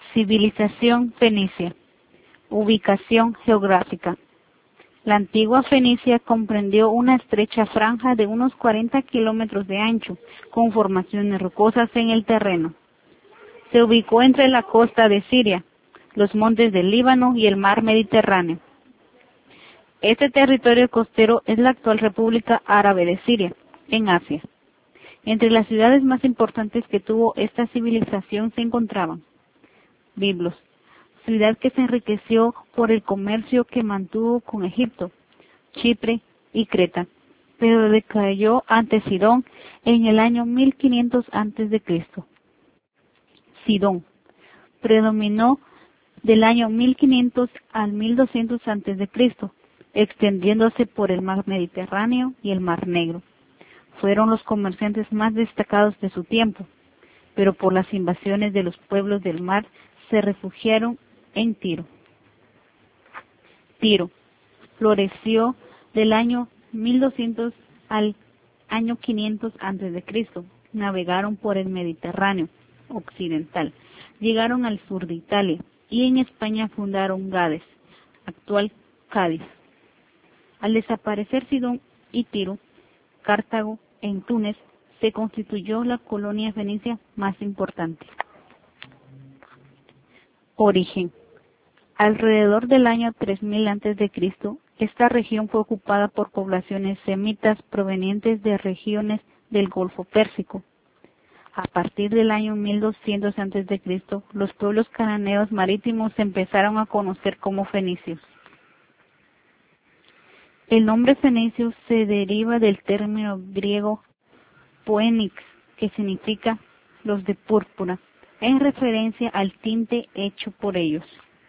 Civilización fenicia. Ubicación geográfica. La antigua Fenicia comprendió una estrecha franja de unos 40 kilómetros de ancho, con formaciones rocosas en el terreno. Se ubicó entre la costa de Siria, los montes del Líbano y el mar Mediterráneo. Este territorio costero es la actual República Árabe de Siria, en Asia. Entre las ciudades más importantes que tuvo esta civilización se encontraban Biblos, ciudad que se enriqueció por el comercio que mantuvo con Egipto, Chipre y Creta, pero decayó ante Sidón en el año 1500 a.C. Sidón predominó del año 1500 al 1200 a.C., extendiéndose por el mar Mediterráneo y el mar Negro. Fueron los comerciantes más destacados de su tiempo, pero por las invasiones de los pueblos del mar se refugiaron en Tiro. Tiro floreció del año 1200 al año 500 a.C. Navegaron por el Mediterráneo occidental, llegaron al sur de Italia y en España fundaron Gades, actual Cádiz. Al desaparecer Sidón y Tiro, Cartago en Túnez se constituyó la colonia fenicia más importante. Origen. Alrededor del año 3000 a.C., esta región fue ocupada por poblaciones semitas provenientes de regiones del Golfo Pérsico. A partir del año 1200 a.C., los pueblos cananeos marítimos se empezaron a conocer como fenicios. El nombre fenicio se deriva del término griego phoenix, que significa los de púrpura, en referencia al tinte hecho por ellos.